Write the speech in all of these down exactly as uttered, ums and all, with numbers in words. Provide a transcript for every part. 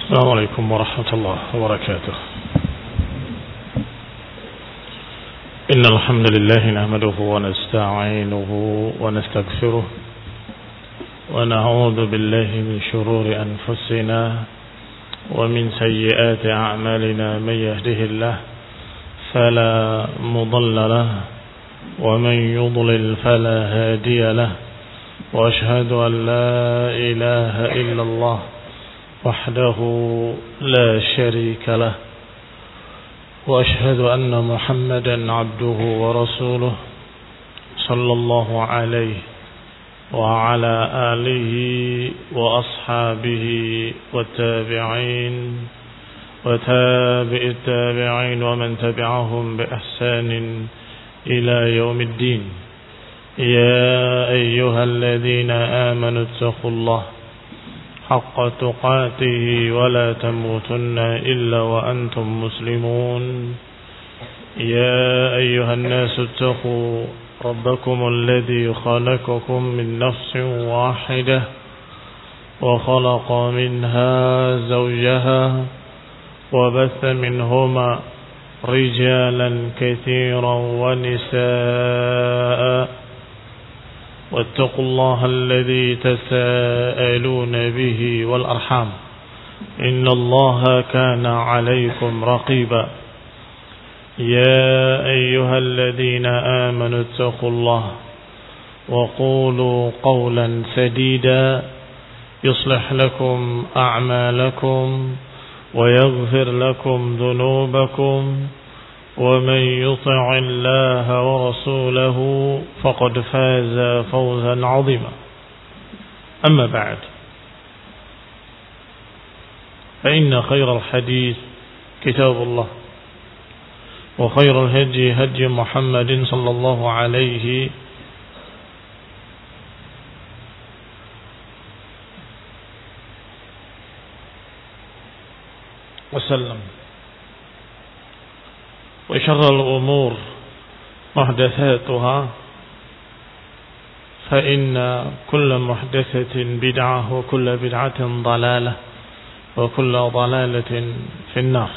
السلام عليكم ورحمة الله وبركاته. إن الحمد لله نحمده ونستعينه ونستغفره ونعوذ بالله من شرور أنفسنا ومن سيئات أعمالنا. من يهده الله فلا مضل له ومن يضلل فلا هادي له، وأشهد أن لا إله إلا الله وحده لا شريك له، وأشهد أن محمدا عبده ورسوله صلى الله عليه وعلى آله وأصحابه والتابعين وتابع التابعين ومن تبعهم بإحسان إلى يوم الدين. يا أيها الذين آمنوا اتقوا الله حق تقاته ولا تموتن إلا وأنتم مسلمون. يا أيها الناس اتقوا ربكم الذي خلقكم من نفس واحدة وخلق منها زوجها وبث منهما رجالا كثيرا ونساء، واتقوا الله الذي تساءلون به والأرحام إن الله كان عليكم رقيبا. يا أيها الذين آمنوا اتقوا الله وقولوا قولا سديدا يصلح لكم أعمالكم ويغفر لكم ذنوبكم، ومن يطع الله ورسوله فقد فاز فوزا عظيما. أما بعد، فإن خير الحديث كتاب الله، وخير الهدي هدي محمد صلى الله عليه وسلم، وشر الأمور محدثاتها، فإن كل محدثة بدعة وكل بدعة ضلالة وكل ضلالة في النار.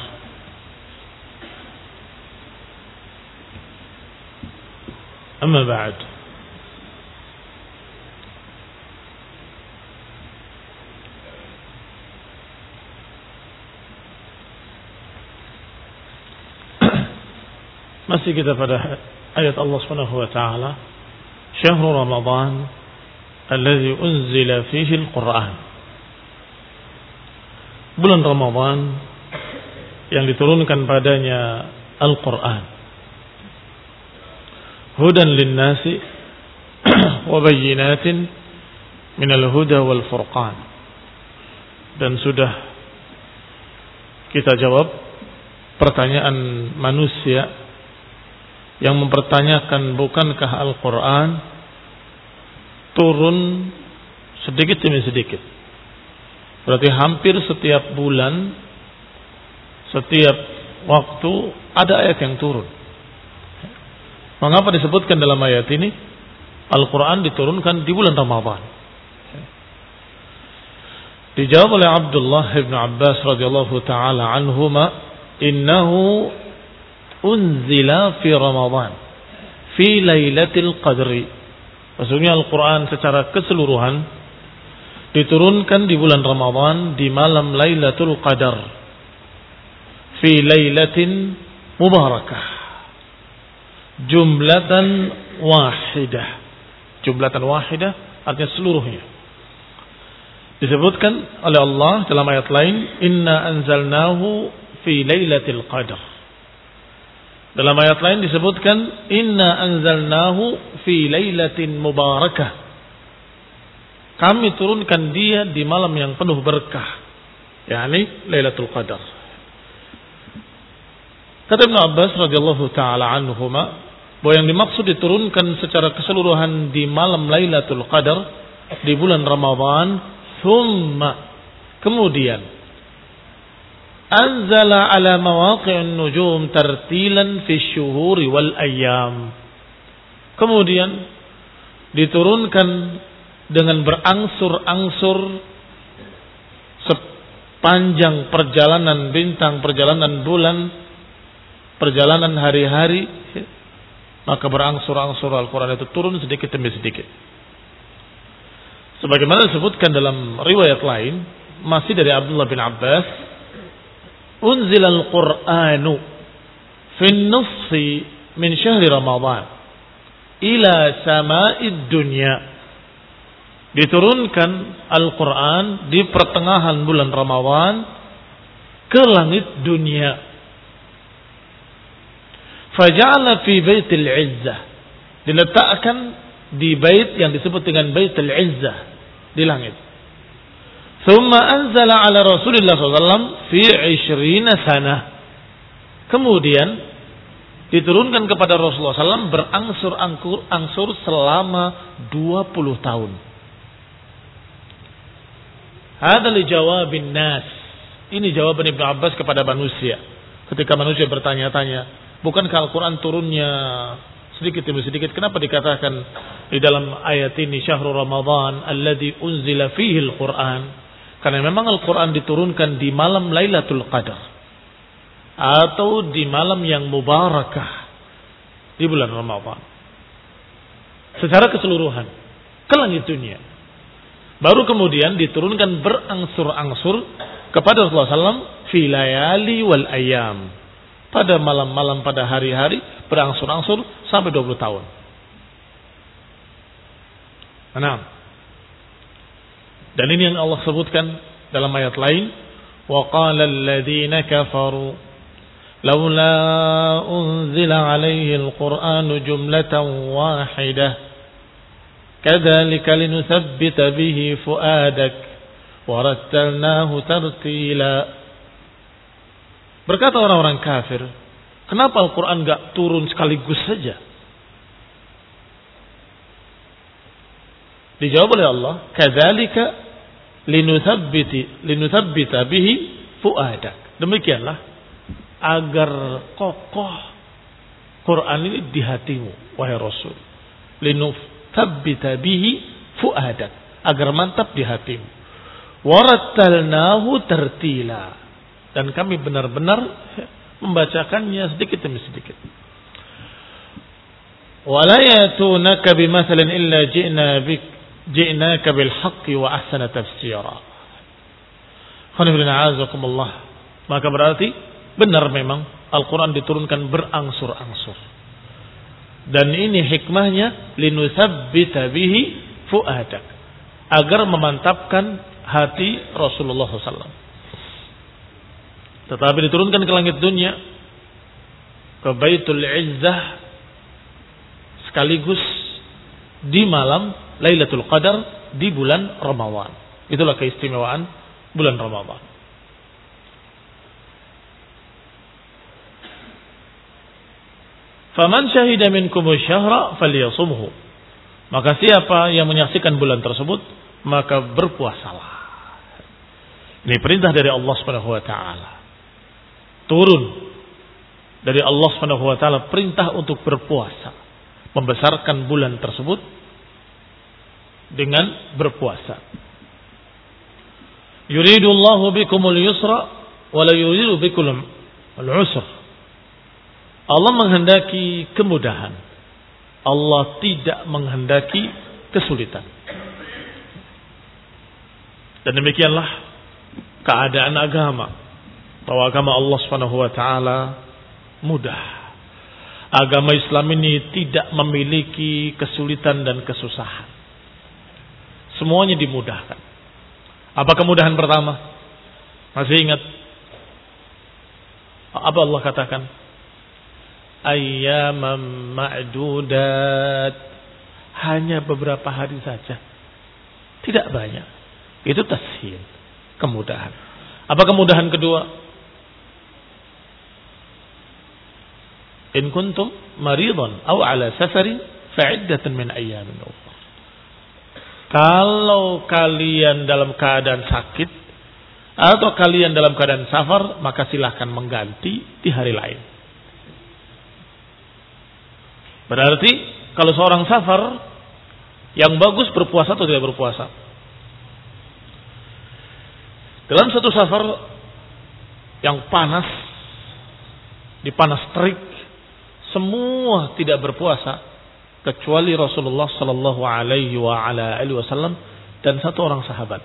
أما بعد، masih kita pada ayat Allah Subhanahu wa taala, Syahrul Ramadan alladzi unzila fihi al-Qur'an. Bulan Ramadan yang diturunkan padanya Al-Qur'an. Hudan lin-nasi wa bayyinatin minal huda wal furqan. Dan sudah kita jawab pertanyaan manusia yang mempertanyakan, bukankah Al-Quran turun sedikit demi sedikit? Berarti hampir setiap bulan, setiap waktu ada ayat yang turun. Mengapa disebutkan dalam ayat ini Al-Quran diturunkan di bulan Ramadan? Dijawab oleh Abdullah bin Abbas radhiyallahu taala anhuma, innahu unzila fi Ramadan fi lailatul qadri. Maksudnya Al-Quran secara keseluruhan diturunkan di bulan Ramadan di malam Lailatul Qadar, fi lailatin mubarakah, jumlatan wahidah. Jumlatan wahidah artinya seluruhnya. Disebutkan oleh Allah dalam ayat lain, inna anzalnahu fi lailatul qadar. Dalam ayat lain disebutkan, inna anzalnahu fi lailatin mubarakah. Kami turunkan dia di malam yang penuh berkah, yakni Lailatul Qadar. Kata Ibnu Abbas radhiyallahu taala anhuma, bahwa yang dimaksud diturunkan secara keseluruhan di malam Lailatul Qadar di bulan Ramadan, thumma, kemudian anzala ala mawaqi'in nujum tartilan fi syuhuri wal ayyam. Kemudian diturunkan dengan berangsur-angsur panjang perjalanan bintang, perjalanan bulan, perjalanan hari-hari, maka berangsur-angsur Al-Quran itu turun sedikit demi sedikit. Sebagaimana disebutkan dalam riwayat lain, masih dari Abdullah bin Abbas, unzil al-Qur'anu fi an-nisfi min syahri Ramadan ila sama'id dunya. Diturunkan Al-Quran di pertengahan bulan Ramadan ke langit dunia. Faja'ala fi baitil izzah, diletakkan di bait yang disebut dengan baitil izzah di langit. Thumma anzala ala Rasulillah sallallahu alaihi wasallam fi ishrina sanah. Kemudian diturunkan kepada Rasulullah sallallahu alaihi wasallam berangsur-angsur selama dua puluh tahun. Hada li jawabin nas. Ini jawaban Ibnu Abbas kepada manusia. Ketika manusia bertanya-tanya, bukankah Al-Quran turunnya sedikit demi sedikit? Kenapa dikatakan di dalam ayat ini syahrul Ramadan alladzi unzila fihi al-Quran? Karena memang Al-Quran diturunkan di malam Lailatul Qadar atau di malam yang mubarakah di bulan Ramadan. Secara keseluruhan ke langit dunia. Baru kemudian diturunkan berangsur-angsur kepada Rasulullah sallallahu alaihi wasallam fi layali wal ayyam. Pada malam-malam, pada hari-hari, berangsur-angsur sampai dua puluh tahun. Nah, dan ini yang Allah sebutkan dalam ayat lain, wa qala alladziina kafaru laula unzila alaihi al-Qur'anu jumlatan wahidah kadzalika linuthabbita bihi fuadak wa rattalnahu tartila. Berkata orang-orang kafir, kenapa Al-Quran enggak turun sekaligus saja? Dijawab oleh Allah, kadzalika linuthabbiti linuthabbita bihi fuadak. Demikianlah agar kokoh Quran ini di hatimu, wahai Rasul. Linuthabbita bihi fuadak, agar mantap di hatimu. Warattalnahu tartila, dan kami benar-benar membacakannya sedikit demi sedikit. Wala yatunaka bimathalin illa ji'na bik ji'naka bil haqqi wa ahsana tafsira. Khonifulina'azakumullah. Maka berarti benar memang Al-Quran diturunkan berangsur-angsur. Dan ini hikmahnya linuthabbita bihi fuadak, agar memantapkan hati Rasulullah sallallahu alaihi wasallam. Tetapi diturunkan ke langit dunia, ke Baitul Izzah, sekaligus di malam Lailatul Qadar di bulan Ramadan. Itulah keistimewaan bulan Ramadan. Faman syahida minkumus syahra falyasumhu. Maka siapa yang menyaksikan bulan tersebut, maka berpuasalah. Ini perintah dari Allah Subhanahu wa taala. Turun dari Allah Subhanahu wa taala perintah untuk berpuasa, membesarkan bulan tersebut dengan berpuasa. Yuridullahu bikumul yusra wa la yuridu bikumul usra. Allah menghendaki kemudahan. Allah tidak menghendaki kesulitan. Dan demikianlah keadaan agama. Bahwa agama Allah Subhanahu wa taala mudah. Agama Islam ini tidak memiliki kesulitan dan kesusahan. Semuanya dimudahkan. Apa kemudahan pertama? Masih ingat apa Allah katakan? Ayyaman ma'dudat. Hanya beberapa hari saja. Tidak banyak. Itu tashil, kemudahan. Apa kemudahan kedua? In kuntum maridan aw ala safarin fa'iddatan min ayyamin ukhra. Kalau kalian dalam keadaan sakit atau kalian dalam keadaan safar, maka silahkan mengganti di hari lain. Berarti kalau seorang safar, yang bagus berpuasa atau tidak berpuasa? Dalam satu safar yang panas, di panas terik, semua tidak berpuasa kecuali Rasulullah sallallahu alaihi wa ala alihi wasallam dan satu orang sahabat.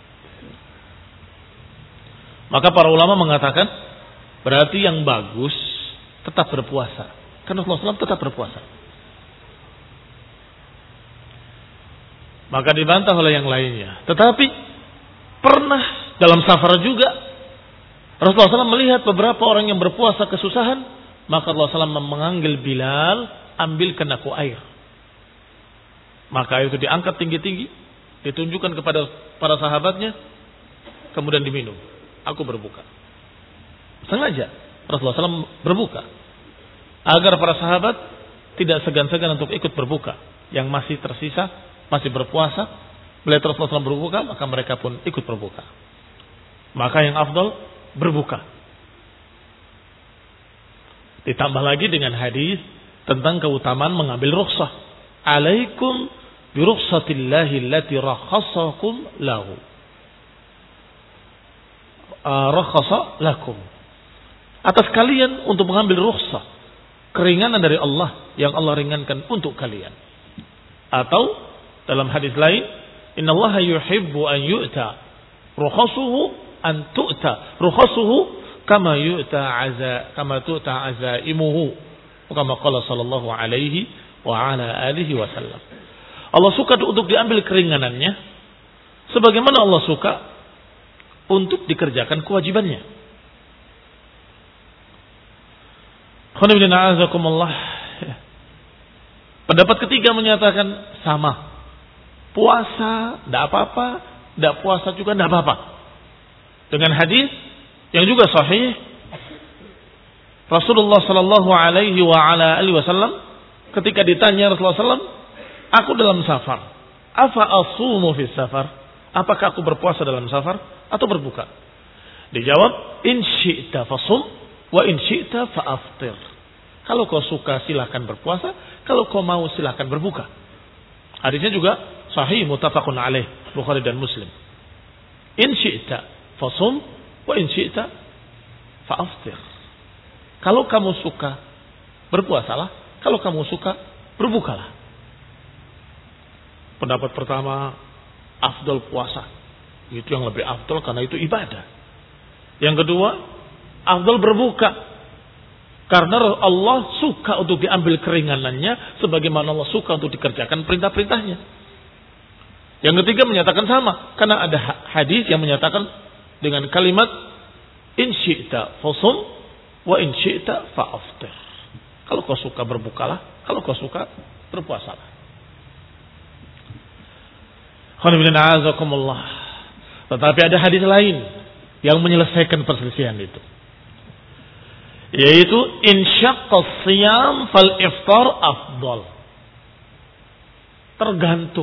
Maka para ulama mengatakan berarti yang bagus tetap berpuasa. Karena Rasulullah sallallahu alaihi wasallam tetap berpuasa. Maka dibantah oleh yang lainnya. Tetapi pernah dalam safar juga Rasulullah sallallahu alaihi wasallam melihat beberapa orang yang berpuasa kesusahan, maka Rasulullah sallallahu alaihi wasallam memanggil Bilal, ambilkan aku air. Maka air itu diangkat tinggi-tinggi, ditunjukkan kepada para sahabatnya, kemudian diminum. Aku berbuka. Sengaja Rasulullah sallallahu alaihi wasallam berbuka agar para sahabat tidak segan-segan untuk ikut berbuka. Yang masih tersisa, masih berpuasa, melihat Rasulullah sallallahu alaihi wasallam berbuka, maka mereka pun ikut berbuka. Maka yang afdal berbuka. Ditambah lagi dengan hadis tentang keutamaan mengambil rukhsah. Alaikum bi rukhsatillahi allati rakhasakum lahu. Rakhasa lakum. Atas kalian untuk mengambil rukhsah, keringanan dari Allah yang Allah ringankan untuk kalian. Atau dalam hadis lain, innallaha yuhibbu an yu'ta rukhasuhu an tu'ta rukhasuhu kama yu'ta aza kama tu'ta azaimuhu. Kama qala sallallahu alaihi wa ala alihi wasallam. Allah suka untuk diambil keringanannya sebagaimana Allah suka untuk dikerjakan kewajibannya. Pendapat ketiga menyatakan sama. Puasa tidak apa-apa, tidak puasa juga tidak apa-apa. Dengan hadis yang juga sahih, Rasulullah sallallahu alaihi wa ala alihi wasallam ketika ditanya Rasulullah sallallahu alaihi wasallam, aku dalam safar, afa asumu fi safar? Apakah aku berpuasa dalam safar atau berbuka? Dijawab, in syi'ta fasum wa in syi'ta fa'aftir. Kalau kau suka silakan berpuasa, kalau kau mau silakan berbuka. Hadisnya juga sahih muttafaqun alaih, Bukhari dan Muslim. In syi'ta fasum wa in syi'ta fa'aftir. Kalau kamu suka berpuasalah, kalau kamu suka berbukalah. Pendapat pertama, afdal puasa. Itu yang lebih afdal karena itu ibadah. Yang kedua, afdal berbuka. Karena Allah suka untuk diambil keringanannya sebagaimana Allah suka untuk dikerjakan perintah-perintahnya. Yang ketiga menyatakan sama. Karena ada hadis yang menyatakan dengan kalimat in syi'ta fasum wa in syi'ta fa'aftir. Kalau kau suka berbukalah, kalau kau suka berpuasalah. Tetapi ada hadis lain yang menyelesaikan perselisihan itu, yaitu insyaqqas siyam fal iftar afdal. Tergantung.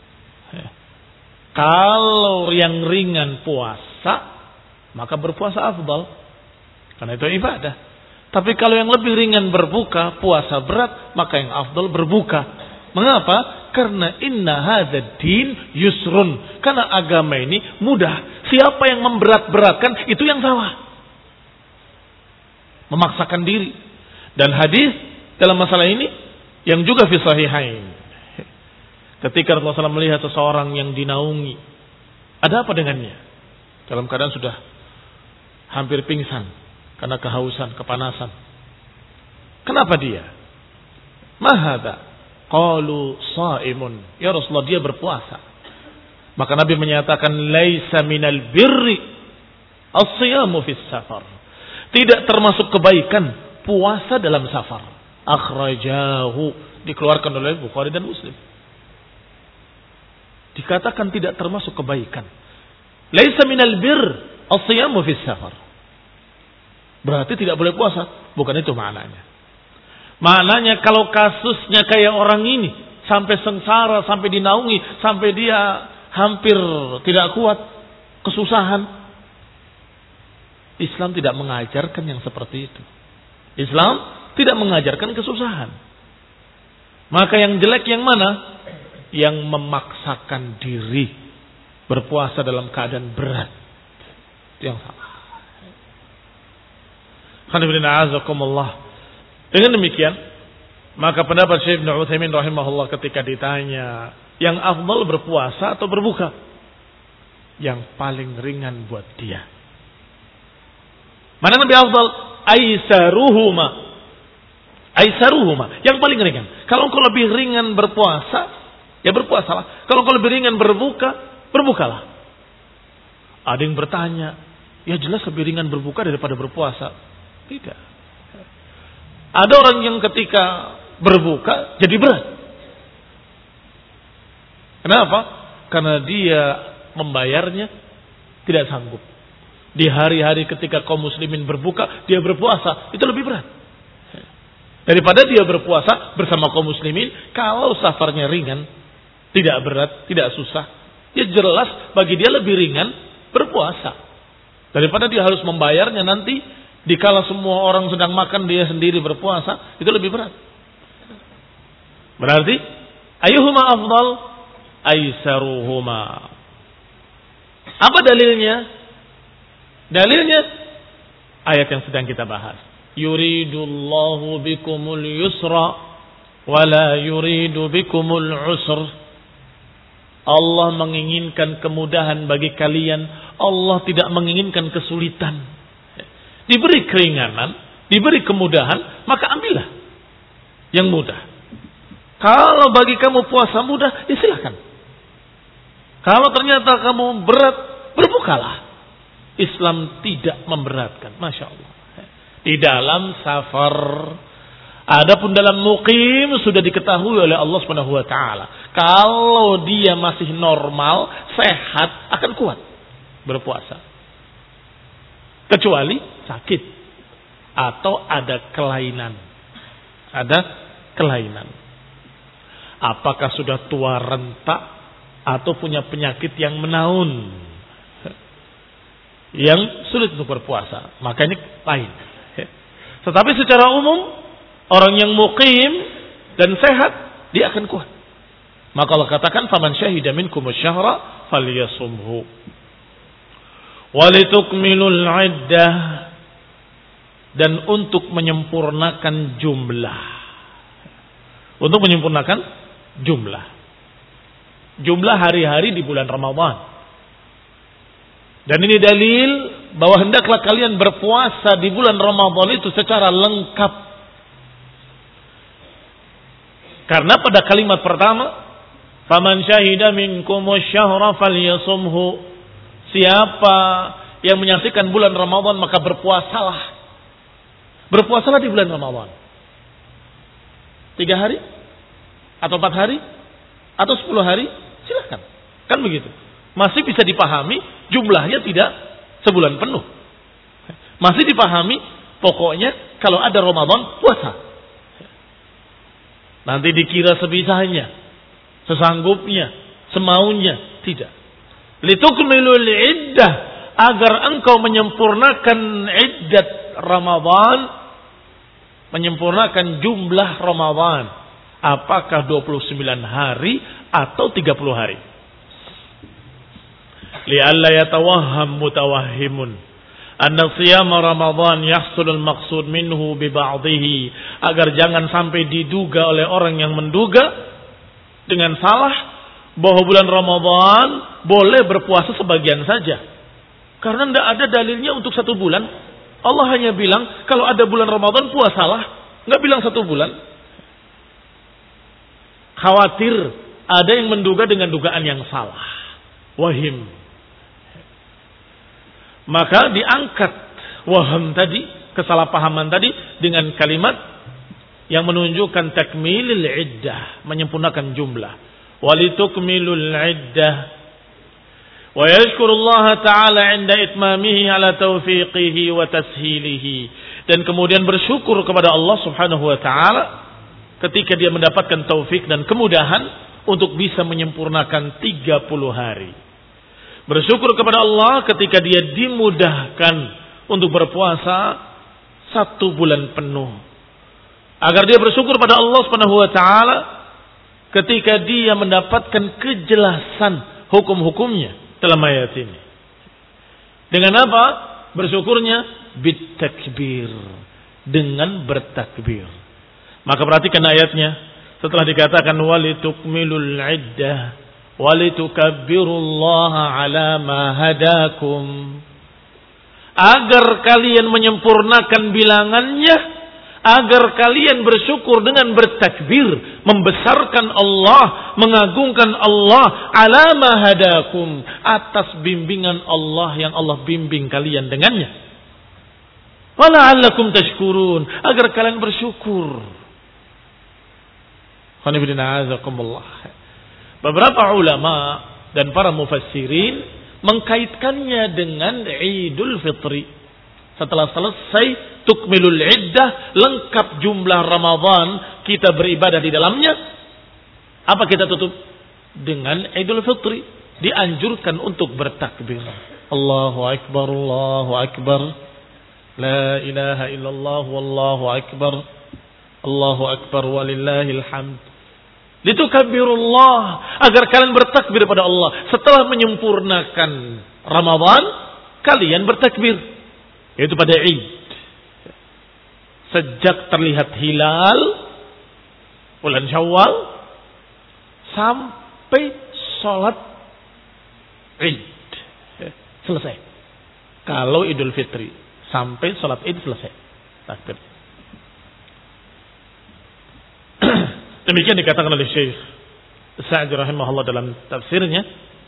Kalau yang ringan puasa, maka berpuasa afdal, karena itu ibadah. Tapi kalau yang lebih ringan berbuka, puasa berat, maka yang afdal berbuka. Mengapa? Karena inna hadzal din yusrun. Karena agama ini mudah. Siapa yang memberat-beratkan itu yang salah. Memaksakan diri. Dan hadis dalam masalah ini yang juga fi sahihain. Ketika Rasulullah sallallahu alaihi wasallam melihat seseorang yang dinaungi, ada apa dengannya? Dalam keadaan sudah hampir pingsan karena kehausan, kepanasan. Kenapa dia? Mahada? Qalu shaimun. Ya Rasulullah, dia berpuasa. Maka Nabi menyatakan laisa minal birri as-siyamu fis safar. Tidak termasuk kebaikan puasa dalam safar. Akhrajahu, dikeluarkan oleh Bukhari dan Muslim. Dikatakan tidak termasuk kebaikan. Laisa minal birr as-siyamu fis safar. Berarti tidak boleh puasa. Bukan itu maknanya. Maknanya kalau kasusnya kayak orang ini, sampai sengsara, sampai dinaungi, sampai dia hampir tidak kuat, kesusahan. Islam tidak mengajarkan yang seperti itu. Islam tidak mengajarkan kesusahan. Maka yang jelek yang mana? Yang memaksakan diri berpuasa dalam keadaan berat. Itu yang salah. Dengan demikian, maka pendapat Syekh Ibnu Utsaimin rahimahullah ketika ditanya, yang afdal berpuasa atau berbuka? Yang paling ringan buat dia. Mana yang lebih afdal? Aisaruhuma. Aisaruhuma. Yang paling ringan. Kalau engkau lebih ringan berpuasa, ya berpuasalah. Kalau engkau lebih ringan berbuka, berbukalah. Ada yang bertanya, ya jelas lebih ringan berbuka daripada berpuasa. Tidak. Ada orang yang ketika berbuka jadi berat. Kenapa? Karena dia membayarnya tidak sanggup. Di hari-hari ketika kaum muslimin berbuka, dia berpuasa, itu lebih berat. Daripada dia berpuasa bersama kaum muslimin, kalau safarnya ringan, tidak berat, tidak susah, ya jelas bagi dia lebih ringan berpuasa. Daripada dia harus membayarnya nanti, dikala semua orang sedang makan, dia sendiri berpuasa, itu lebih berat. Berarti, ayyuhuma afdal? Aisaruhuma. Apa dalilnya? Dalilnya ayat yang sedang kita bahas. Yuridullahu bikumul yusra wala yuridu bikumul usr. Allah menginginkan kemudahan bagi kalian. Allah tidak menginginkan kesulitan. Diberi keringanan, diberi kemudahan, maka ambillah yang mudah. Kalau bagi kamu puasa mudah, ya silakan. Kalau ternyata kamu berat, berbukalah. Islam tidak memberatkan, masya Allah. Di dalam safar, adapun dalam muqim sudah diketahui oleh Allah Subhanahu Wa Taala. Kalau dia masih normal, sehat, akan kuat berpuasa. Kecuali sakit atau ada kelainan. Ada kelainan. Apakah sudah tua rentak atau punya penyakit yang menaun, yang sulit untuk berpuasa, maka ini lain. Tetapi secara umum, orang yang muqim dan sehat, dia akan kuat. Maka Allah katakan, faman syahida minkum asyhara falyasumhu. Walitukmilul iddah, dan untuk menyempurnakan jumlah. Untuk menyempurnakan jumlah. Jumlah hari-hari di bulan Ramadan. Dan ini dalil bahwa hendaklah kalian berpuasa di bulan Ramadan itu secara lengkap. Karena pada kalimat pertama, faman syahida minkumus syahra falyasumhu. Siapa yang menyaksikan bulan Ramadan maka berpuasalah. Berpuasalah di bulan Ramadan. Tiga hari? Atau empat hari? Atau sepuluh hari? Silahkan. Kan begitu. Masih bisa dipahami, jumlahnya tidak sebulan penuh. Masih dipahami, pokoknya kalau ada Ramadan, puasa. Nanti dikira sebisanya, sesanggupnya, semaunya. Tidak. Litukmilul iddah, agar engkau menyempurnakan iddat Ramadan, menyempurnakan jumlah Ramadan. Apakah dua puluh sembilan hari atau tiga puluh hari? Li'alla yatawahham mutawahhimun anna siyama Ramadan yahsulul maqsud minhu bi ba'dihi, agar jangan sampai diduga oleh orang yang menduga dengan salah bahwa bulan Ramadan boleh berpuasa sebagian saja. Karena tidak ada dalilnya untuk satu bulan. Allah hanya bilang kalau ada bulan Ramadan puasalah, nggak bilang satu bulan. Khawatir ada yang menduga dengan dugaan yang salah, wahim. Maka diangkat waham tadi, kesalahpahaman tadi, dengan kalimat yang menunjukkan takmilil iddah, menyempurnakan jumlah. Walitukmilul iddah wa yashkurullaha ta'ala 'inda itmamihi 'ala taufiqihi wa tashilihi, dan kemudian bersyukur kepada Allah Subhanahu wa taala ketika dia mendapatkan taufik dan kemudahan untuk bisa menyempurnakan tiga puluh hari. Bersyukur kepada Allah ketika dia dimudahkan untuk berpuasa satu bulan penuh. Agar dia bersyukur pada Allah Subhanahu wa taala ketika dia mendapatkan kejelasan hukum-hukumnya dalam ayat ini. Dengan apa bersyukurnya? Bitakbir, dengan bertakbir. Maka perhatikan ayatnya. Setelah dikatakan walitukmilul iddah walitukabbirullaha ala ma hadakum, agar kalian menyempurnakan bilangannya, agar kalian bersyukur dengan bertakbir, membesarkan Allah, mengagungkan Allah, ala ma hadakum, atas bimbingan Allah yang Allah bimbing kalian dengannya. Wala'allakum tashkurun, agar kalian bersyukur. Beberapa ulama dan para mufassirin mengkaitkannya dengan Idul Fitri. Setelah selesai tukmilul iddah, lengkap jumlah Ramadan, kita beribadah di dalamnya, apa kita tutup? Dengan Idul Fitri. Dianjurkan untuk bertakbir. Allahu Akbar, Allahu Akbar. La ilaha illallah, wallahu akbar. Allahu Akbar walillahil hamd. Litukabbirullah, agar kalian bertakbir pada Allah. Setelah menyempurnakan Ramadan, kalian bertakbir. Yaitu pada Id. Sejak terlihat hilal bulan Syawal sampai sholat Id. Selesai. Kalau Idul Fitri sampai sholat Id selesai. Takbir. Demikian dikatakan oleh Syekh Sa'di rahimahullah dalam tafsirnya.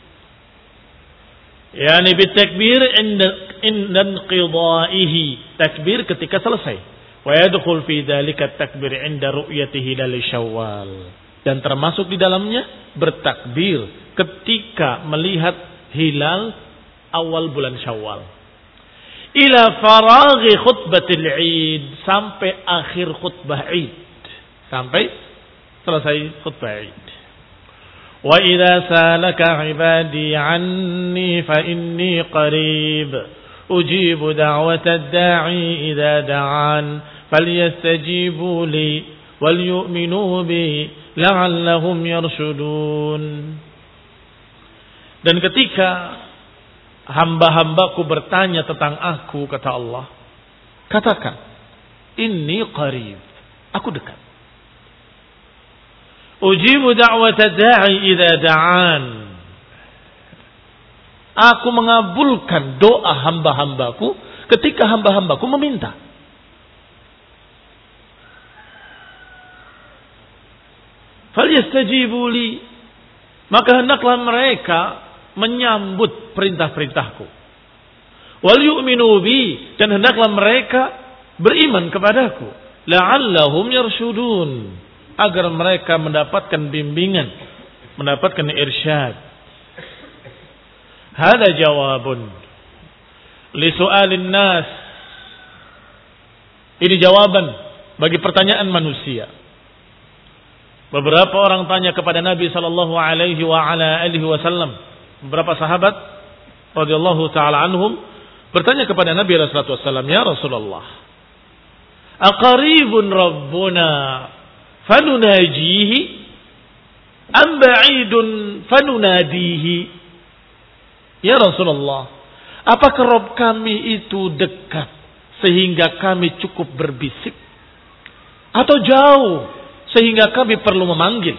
Yani bitakbir inda inqidaihi, takbir ketika selesai. Wa yadkhul fi dzalika takbir inda ru'yati hilal Syawal. Dan termasuk di dalamnya bertakbir ketika melihat hilal awal bulan Syawal. Ila faraghi khutbatil Id, sampai akhir khutbah Id. Sampai selesai khutbah Id. Wa idza salaka ibadi anni fa inni qarib ujibu da'watad da'i idza da'an falyastajibu li wal yu'minu bi la'allahum yarshudun. Dan ketika hamba-hambaku bertanya tentang aku, kata Allah, katakan, inni qarib, aku dekat. Ujibu da'wata da'i idza da'an. Aku mengabulkan doa hamba-hambaku ketika hamba-hambaku meminta. Falyastajibu li, maka hendaklah mereka menyambut perintah-perintahku. Wal yu'minu bi, dan hendaklah mereka beriman kepadaku. La'allahum yarshudun, agar mereka mendapatkan bimbingan, mendapatkan irsyad. Hada jawabun li su'alin nas. Ini jawaban bagi pertanyaan manusia. Beberapa orang tanya kepada Nabi sallallahu alaihi wa ala alihi wasallam. Beberapa sahabat radhiyallahu taala anhum bertanya kepada Nabi sallallahu alaihi wasallam, "Ya Rasulullah, aqaribun rabbuna fanunajihi am ba'idun fanunadihi?" Ya Rasulullah, apakah Rabb kami itu dekat sehingga kami cukup berbisik, atau jauh sehingga kami perlu memanggil?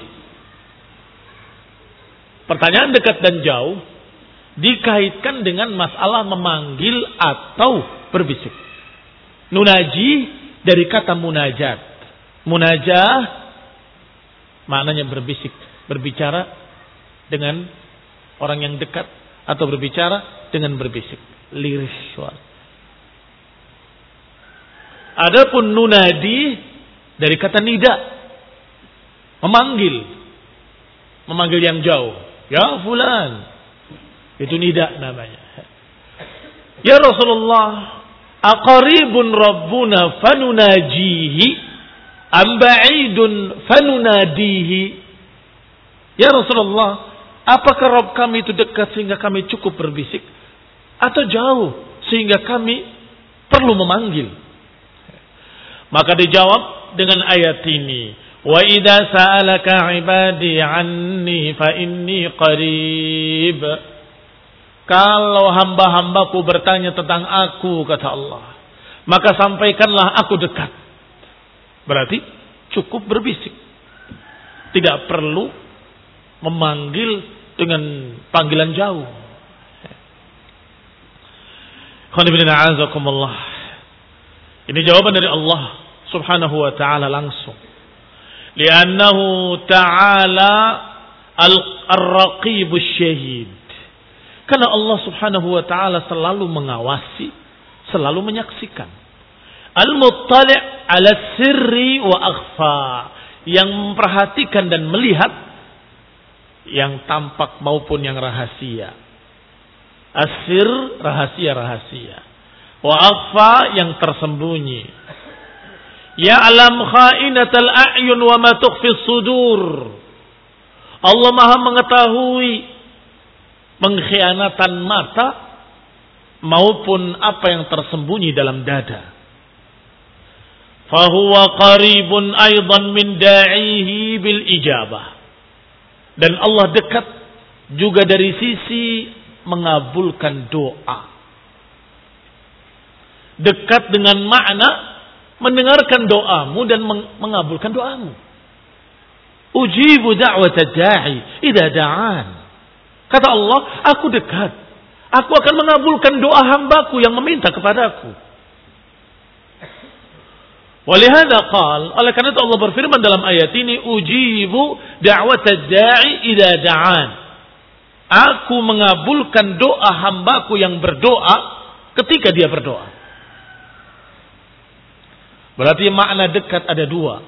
Pertanyaan dekat dan jauh dikaitkan dengan masalah memanggil atau berbisik. Nunaji dari kata munajat. Munajah maknanya berbisik, berbicara dengan orang yang dekat, atau berbicara dengan berbisik, lirih suara. Adapun nunadi dari kata nida, memanggil, memanggil yang jauh. Ya fulan, itu nida namanya. Ya Rasulullah, aqaribun rabbuna fanunajihi am ba'idun fanunadihi? Ya Rasulullah, apakah Rabb kami itu dekat sehingga kami cukup berbisik, atau jauh sehingga kami perlu memanggil? Maka dijawab dengan ayat ini, wa idza sa'alaka 'ibadi 'anni fa inni qarib. kalau hamba-hambaku bertanya tentang aku, kata Allah, maka sampaikanlah aku dekat. Berarti cukup berbisik. Tidak perlu memanggil dengan panggilan jauh. Ini jawaban dari Allah subhanahu wa ta'ala langsung. Liannahu ta'ala al-raqibus syahid. Karena Allah subhanahu wa ta'ala selalu mengawasi, selalu menyaksikan. Al-muttali' ala sirri wa akhfa. Yang memperhatikan dan melihat yang tampak maupun yang rahasia. Asir, rahasia-rahasia. Wa akhfa, yang tersembunyi. Ya'lam kha'inatal a'yun wa ma tukhfis sudur. Allah Maha mengetahui pengkhianatan mata maupun apa yang tersembunyi dalam dada. Fahuwa qaribun aidan min da'ihi bil ijabah. Dan Allah dekat juga dari sisi mengabulkan doa. Dekat dengan makna mendengarkan doamu dan mengabulkan doamu. Ujibu da'wata da'i idza da'an. Kata Allah, aku dekat. Aku akan mengabulkan doa hambaku yang meminta kepadaku. Walihada qal, oleh karena itu Allah berfirman dalam ayat ini, ujibu da'wata da'i idza da'an. Aku mengabulkan doa hambaku yang berdoa ketika dia berdoa. Berarti makna dekat ada dua.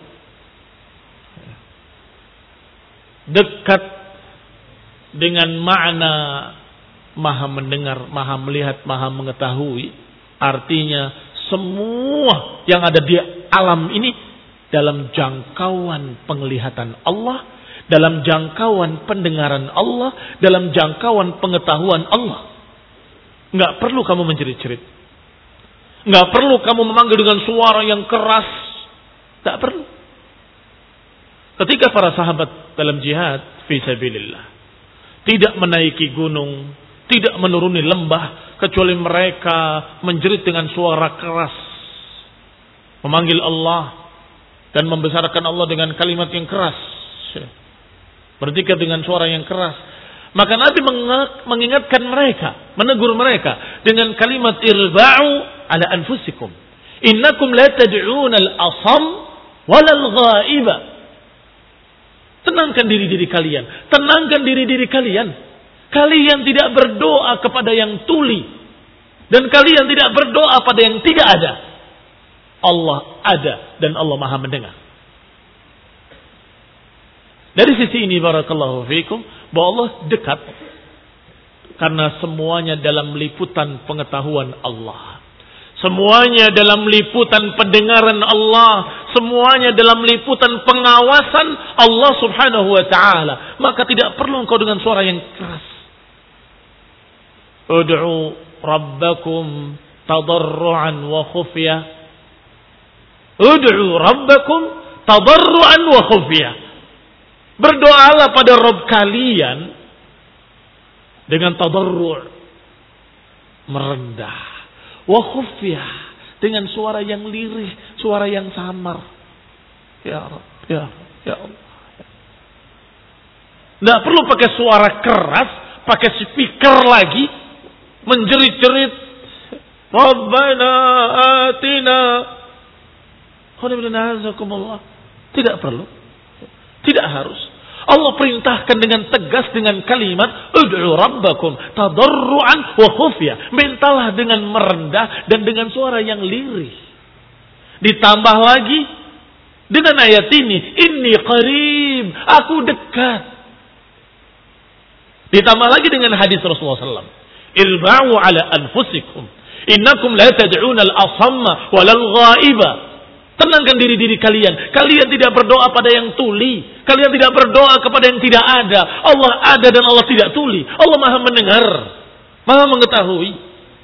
Dekat dengan makna maha mendengar, maha melihat, maha mengetahui. Artinya semua yang ada di alam ini dalam jangkauan penglihatan Allah, dalam jangkauan pendengaran Allah, dalam jangkauan pengetahuan Allah. Enggak perlu kamu menjerit-jerit. Enggak perlu kamu memanggil dengan suara yang keras. Tak perlu. Ketika para sahabat dalam jihad fi sabilillah tidak menaiki gunung, tidak menuruni lembah, kecuali mereka menjerit dengan suara keras, memanggil Allah dan membesarkan Allah dengan kalimat yang keras, berdzikir dengan suara yang keras. Maka Nabi mengingatkan mereka, menegur mereka dengan kalimat irba'u ala anfusikum, innakum la tad'una al-asam walal ghaiba. Tenangkan diri-diri kalian, tenangkan diri-diri kalian. Kalian tidak berdoa kepada yang tuli. Dan kalian tidak berdoa pada yang tidak ada. Allah ada dan Allah Maha mendengar. Dari sisi ini barakallahu fiikum, bahwa Allah dekat. Karena semuanya dalam liputan pengetahuan Allah. Semuanya dalam liputan pendengaran Allah. Semuanya dalam liputan pengawasan Allah subhanahu wa ta'ala. Maka tidak perlu engkau dengan suara yang keras. Ud'u rabbakum tadarru'an wa khufyah. Ud'u rabbakum tadarru'an wa khufyah. Berdoalah pada Rabb kalian dengan tadarru', merendah, wa khufyah, dengan suara yang lirih, suara yang samar. Ya Rabb, ya, ya Allah. Tidak perlu pakai suara keras, pakai speaker lagi, menjerit-jerit, Rabbana atina. Tidak perlu. Tidak harus. Allah perintahkan dengan tegas dengan kalimat ud'u rabbakum tadarruan wa khufyah. Mintalah dengan merendah dan dengan suara yang lirih. Ditambah lagi dengan ayat ini, inni qarib, aku dekat. Ditambah lagi dengan hadis Rasulullah sallallahu alaihi wasallam, ilba'u ala anfusikum innakum la tad'una al-asamma walal ghaiba. Tenangkan diri-diri kalian. Kalian tidak berdoa pada yang tuli. Kalian tidak berdoa kepada yang tidak ada. Allah ada dan Allah tidak tuli. Allah Maha mendengar, Maha mengetahui.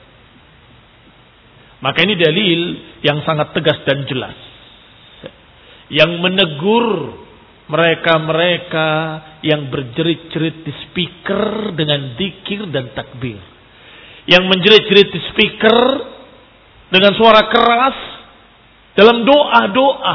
Maka ini dalil yang sangat tegas dan jelas, yang menegur mereka-mereka yang berjerit-jerit di speaker dengan zikir dan takbir. yang menjerit-jerit di speaker dengan suara keras dalam doa-doa.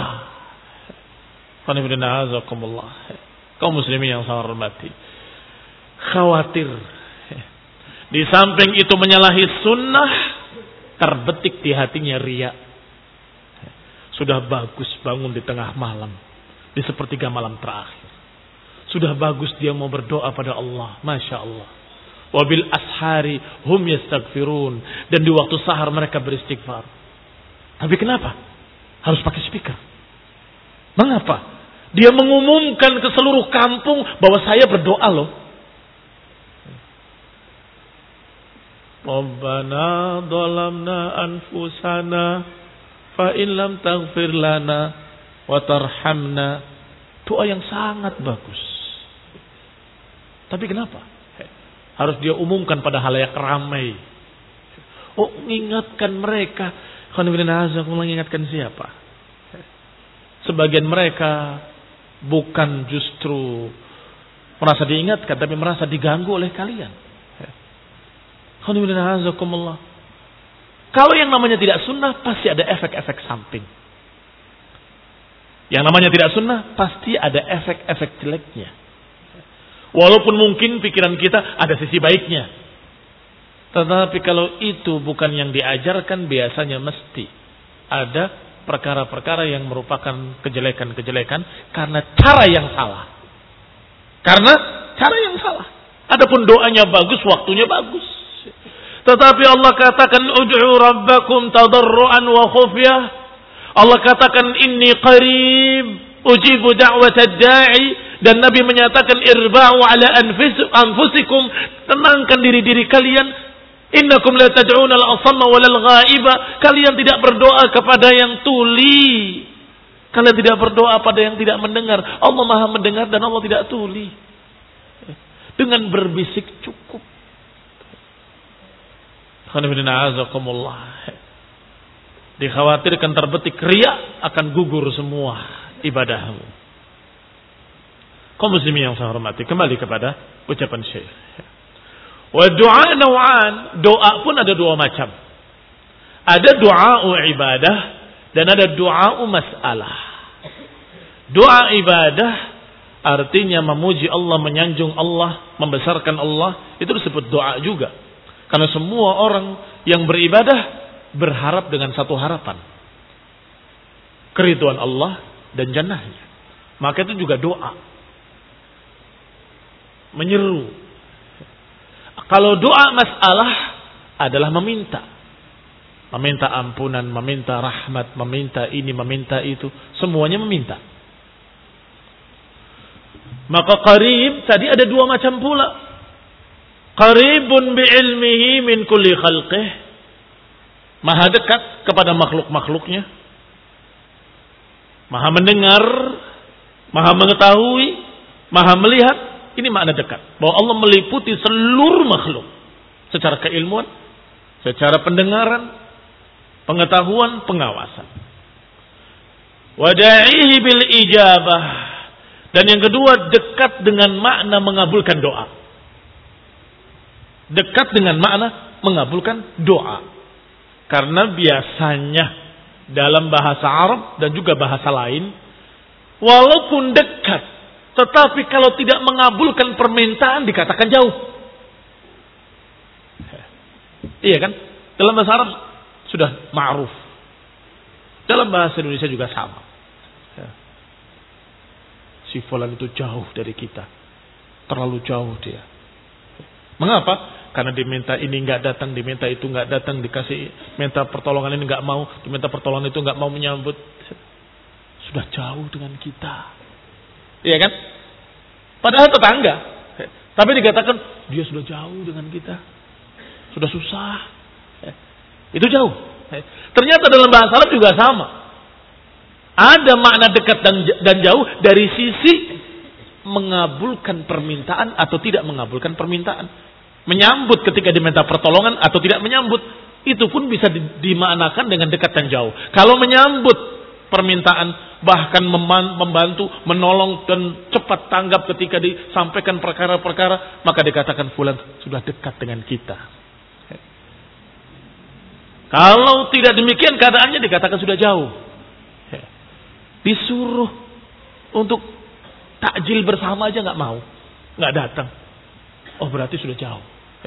Kaum muslimin yang saya hormati, khawatir di samping itu menyalahi sunnah, terbetik di hatinya riya. Sudah bagus bangun di tengah malam, di sepertiga malam terakhir. Sudah bagus dia mau berdoa pada Allah, masya Allah. Wabil ashari hum yastaghfirun, dan di waktu sahar mereka beristighfar. Tapi kenapa harus pakai speaker? Mengapa? Dia mengumumkan ke seluruh kampung bahwa saya berdoa loh. Rabbana dhalamna anfusana fa in lam taghfir lana wa tarhamna. Doa yang sangat bagus. Tapi kenapa harus dia umumkan pada halayak ramai? Oh, mengingatkan mereka. Mengingatkan siapa? Sebagian mereka bukan justru merasa diingatkan, tapi merasa diganggu oleh kalian. Kalau yang namanya tidak sunnah, pasti ada efek-efek samping. Yang namanya tidak sunnah, pasti ada efek-efek jeleknya. Walaupun mungkin pikiran kita ada sisi baiknya. Tetapi kalau itu bukan yang diajarkan, biasanya mesti ada perkara-perkara yang merupakan kejelekan-kejelekan karena cara yang salah. Karena cara yang salah. Adapun doanya bagus, waktunya bagus. Tetapi Allah katakan ud'u rabbakum tadarruan wa khufyah. Allah katakan inni qarib ujibu da'watad da'i, dan Nabi menyatakan irba'u ala anfusikum, tenangkan diri-diri kalian. Innakum la tad'una al-asamma walal ghaiba. Kalian tidak berdoa kepada yang tuli. Kalian tidak berdoa pada yang tidak mendengar. Allah Maha mendengar dan Allah tidak tuli. Dengan berbisik cukup. Dikhawatirkan terbetik riya, akan gugur semua ibadahmu. Kaum muslimin yang saya hormati, kembali kepada ucapan Syekh. Wa du'a naw'an, doa pun ada dua macam. Ada doa ibadah dan ada doa masalah. Doa ibadah artinya memuji Allah, menyanjung Allah, membesarkan Allah, itu disebut doa juga. Karena semua orang yang beribadah berharap dengan satu harapan, keridhaan Allah dan jannahnya. Maka itu juga doa, menyeru. Kalau doa masalah adalah meminta. Meminta ampunan, meminta rahmat, meminta ini, meminta itu. Semuanya meminta. Maka qarib tadi ada dua macam pula. Qaribun bi'ilmihi min kulli khalqih. Maha dekat kepada makhluk-makhluknya. Maha mendengar, maha mengetahui, maha melihat. Ini makna dekat. Bahwa Allah meliputi seluruh makhluk. Secara keilmuan, secara pendengaran, pengetahuan, pengawasan. Wada'ihi bil ijabah. Dan yang kedua, dekat dengan makna mengabulkan doa. Dekat dengan makna mengabulkan doa. Karena biasanya dalam bahasa Arab dan juga bahasa lain, walaupun dekat, tetapi kalau tidak mengabulkan permintaan dikatakan jauh. Iya kan? Dalam bahasa Arab sudah ma'ruf. Dalam bahasa Indonesia juga sama. Si fulan itu jauh dari kita. Terlalu jauh dia. Mengapa? Karena diminta ini nggak datang, diminta itu nggak datang, dikasih minta pertolongan ini nggak mau, diminta pertolongan itu nggak mau menyambut. Sudah jauh dengan kita. Iya kan? Padahal tetangga. Tapi dikatakan dia sudah jauh dengan kita. Sudah susah. Itu jauh. Ternyata dalam bahasa Arab juga sama. Ada makna dekat dan, dan jauh dari sisi mengabulkan permintaan atau tidak mengabulkan permintaan. Menyambut ketika diminta pertolongan atau tidak menyambut. Itu pun bisa dimaknakan dengan dekat dan jauh. Kalau menyambut permintaan, bahkan membantu, menolong dan cepat tanggap ketika disampaikan perkara-perkara, maka dikatakan fulan sudah dekat dengan kita. Kalau tidak demikian keadaannya dikatakan sudah jauh. Disuruh untuk takjil bersama aja nggak mau, nggak datang. Oh berarti sudah jauh.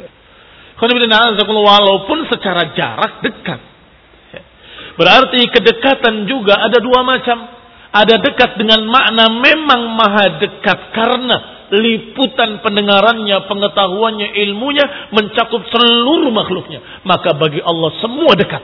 Walaupun secara jarak dekat. Berarti kedekatan juga ada dua macam. Ada dekat dengan makna memang maha dekat karena liputan pendengarannya, pengetahuannya, ilmunya mencakup seluruh makhluknya. Maka bagi Allah semua dekat.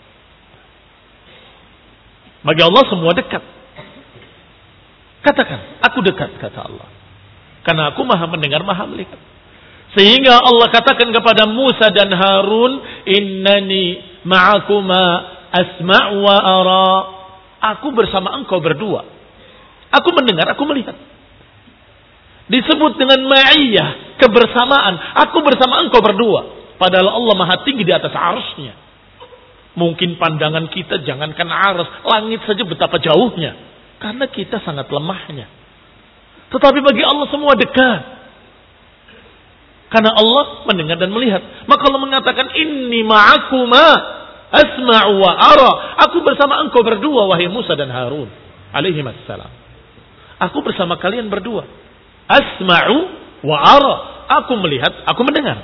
Bagi Allah semua dekat. Katakan, aku dekat, kata Allah. Karena aku maha mendengar, maha melihat. Sehingga Allah katakan kepada Musa dan Harun, innani ma'akuma asma' wa ara. Aku bersama engkau berdua. Aku mendengar, aku melihat. Disebut dengan ma'iyah, kebersamaan. Aku bersama engkau berdua. Padahal Allah maha tinggi di atas arsy-Nya. Mungkin pandangan kita jangankan arsy, langit saja betapa jauhnya. Karena kita sangat lemahnya. Tetapi bagi Allah semua dekat. Karena Allah mendengar dan melihat. Maka Allah mengatakan, inni ma'akuma asma'u wa ara. Aku bersama engkau berdua, wahai Musa dan Harun alaihimassalam. Aku bersama kalian berdua. Asma'u wa ara. Aku melihat, aku mendengar.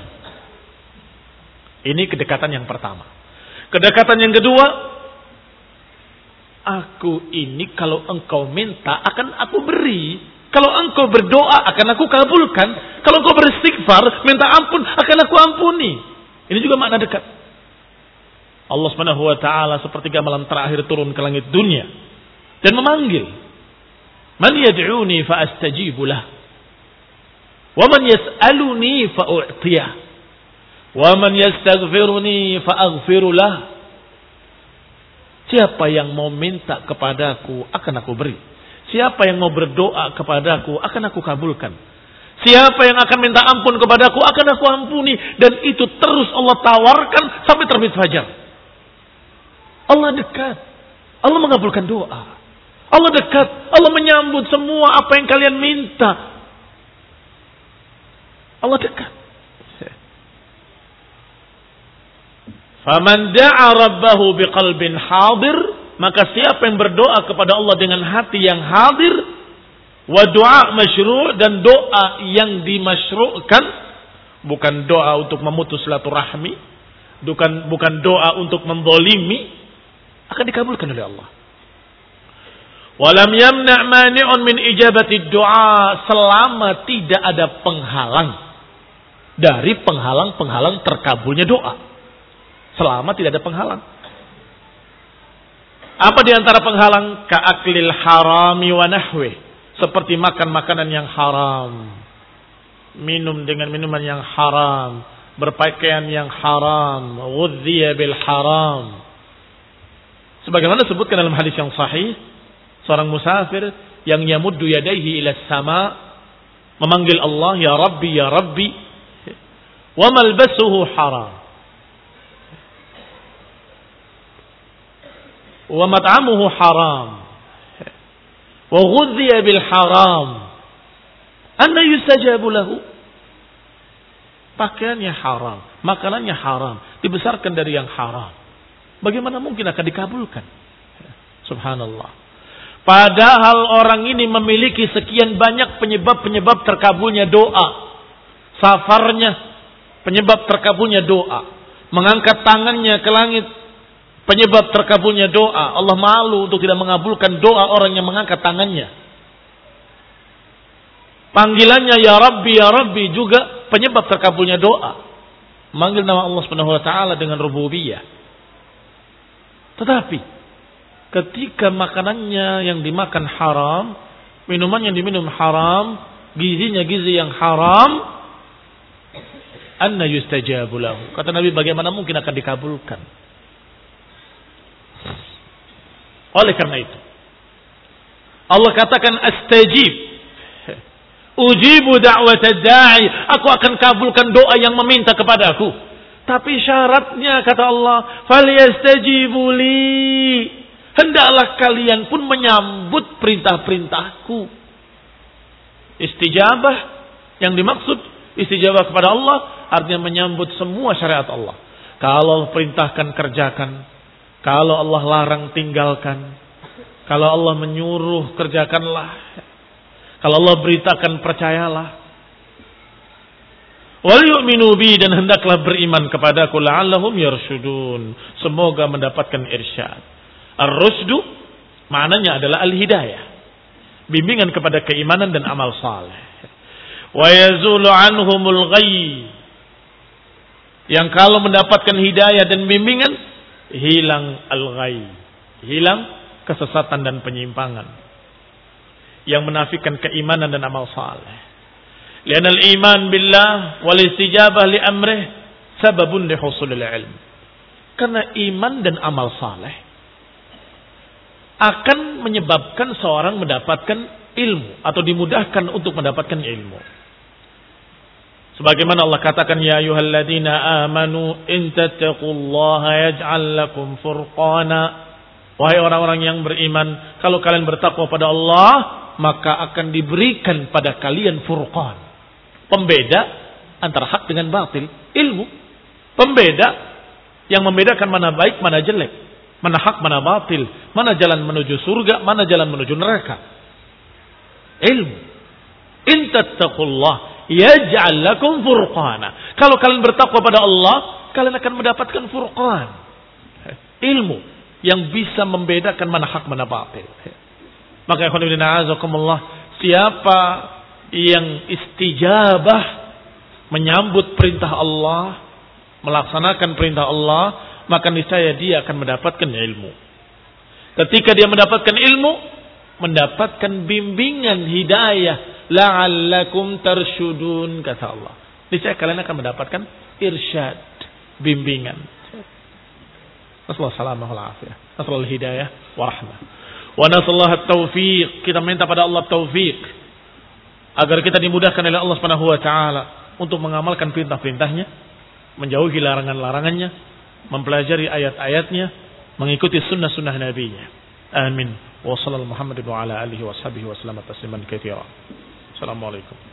Ini kedekatan yang pertama. Kedekatan yang kedua, aku ini kalau engkau minta akan aku beri. Kalau engkau berdoa akan aku kabulkan. Kalau engkau beristighfar, minta ampun akan aku ampuni. Ini juga makna dekat. Allah Subhanahu wa taala sepertiga malam terakhir turun ke langit dunia dan memanggil, "Man yad'uni fa astajibu lah. Wa man yas'aluni fa u'tiyah. Wa man yastaghfiruni fa aghfiru lah." Siapa yang mau minta kepadaku akan aku beri. Siapa yang mau berdoa kepadaku akan aku kabulkan. Siapa yang akan minta ampun kepadaku akan aku ampuni. Dan itu terus Allah tawarkan sampai terbit fajar. Allah dekat. Allah mengabulkan doa. Allah dekat. Allah menyambut semua apa yang kalian minta. Allah dekat. Faman da'a rabbahu biqalbin hadir, maka siapa yang berdoa kepada Allah dengan hati yang hadir, wa du'a masyru', dan doa yang dimasyru'kan, bukan doa untuk memutus silaturahmi, bukan bukan doa untuk menzalimi, akan dikabulkan oleh Allah. Walam yamna' mani'un min ijabati du'a, selama tidak ada penghalang dari penghalang-penghalang terkabulnya doa. Selama tidak ada penghalang. Apa di antara penghalang? Ka'aklil harami wa nahwi, seperti makan makanan yang haram, minum dengan minuman yang haram, berpakaian yang haram, ghudhiya bil haram. Sebagaimana disebutkan dalam hadis yang sahih, seorang musafir yang yamuddu yadayhi ila sama, memanggil Allah, ya Rabbi, ya Rabbi, wa malbasuhu haram, wa mat'amuhu haram, wa ghudhiya bil haram, anna yustajabu lahu. Pakaiannya haram, makanannya haram, dibesarkan dari yang haram. Bagaimana mungkin akan dikabulkan? Subhanallah. Padahal orang ini memiliki sekian banyak penyebab-penyebab terkabulnya doa. Safarnya penyebab terkabulnya doa. Mengangkat tangannya ke langit penyebab terkabulnya doa. Allah malu untuk tidak mengabulkan doa orang yang mengangkat tangannya. Panggilannya ya Rabbi, ya Rabbi juga penyebab terkabulnya doa. Manggil nama Allah Subhanahu wa taala dengan rububiyah. Tetapi ketika makanannya yang dimakan haram, minuman yang diminum haram, gizinya gizi yang haram, anna yustajabu lahu. Kata Nabi, bagaimana mungkin akan dikabulkan? Oleh karena itu Allah katakan astajib, ujibu da'watad da'i, aku akan kabulkan doa yang meminta kepada aku. Tapi syaratnya kata Allah, falyastajibu li, hendaklah kalian pun menyambut perintah-perintahku. Istijabah yang dimaksud istijabah kepada Allah artinya menyambut semua syariat Allah. Kalau Allah perintahkan, kerjakan. Kalau Allah larang, tinggalkan. Kalau Allah menyuruh, kerjakanlah. Kalau Allah beritakan, percayalah. Wal yu'minu bi, dan hendaklah beriman kepadaku, la'allahum yarshudun, semoga mendapatkan irsyad. Ar-rusdu maknanya adalah al-hidayah, bimbingan kepada keimanan dan amal saleh. Wa yazulu anhumul ghayy, yang kalau mendapatkan hidayah dan bimbingan, hilang al-ghayy, hilang kesesatan dan penyimpangan yang menafikan keimanan dan amal saleh. Lianal iman billah wal istijabah li amrih sababun li husulil ilm. Karena iman dan amal saleh akan menyebabkan seorang mendapatkan ilmu atau dimudahkan untuk mendapatkan ilmu. Sebagaimana Allah katakan, ya ayyuhalladzina amanu in tattaqullaha yaj'al lakum furqana. Wahai orang-orang yang beriman, kalau kalian bertakwa pada Allah, maka akan diberikan pada kalian furqan. Pembeda antara hak dengan batil, ilmu. Pembeda yang membedakan mana baik, mana jelek, mana hak, mana batil, mana jalan menuju surga, mana jalan menuju neraka. Ilmu. In tattaqullah yaj'al lakum furqana. Kalau kalian bertakwa pada Allah, kalian akan mendapatkan furqan. Ilmu yang bisa membedakan mana hak, mana batil. Maka ikhwan fillah azakumullah, siapa yang istijabah menyambut perintah Allah, melaksanakan perintah Allah, maka niscaya dia akan mendapatkan ilmu. Ketika dia mendapatkan ilmu, mendapatkan bimbingan hidayah, la'allakum tarsyudun, kata Allah. Niscaya kalian akan mendapatkan irsyad, bimbingan. Nasallahu salamah wal afiyah. Nasallahu hidayah wa rahmah. Wa nasallahu at-taufiq. Kita minta pada Allah taufiq agar kita dimudahkan oleh Allah Subhanahu wa taala untuk mengamalkan perintah-perintahnya, menjauhi larangan-larangannya, mempelajari ayat-ayatnya, mengikuti sunnah-sunnah nabinya. Amin. Wa sallallahu Muhammad wa ala alihi wa sahbihi wa sallam tasliman katsira. Assalamualaikum.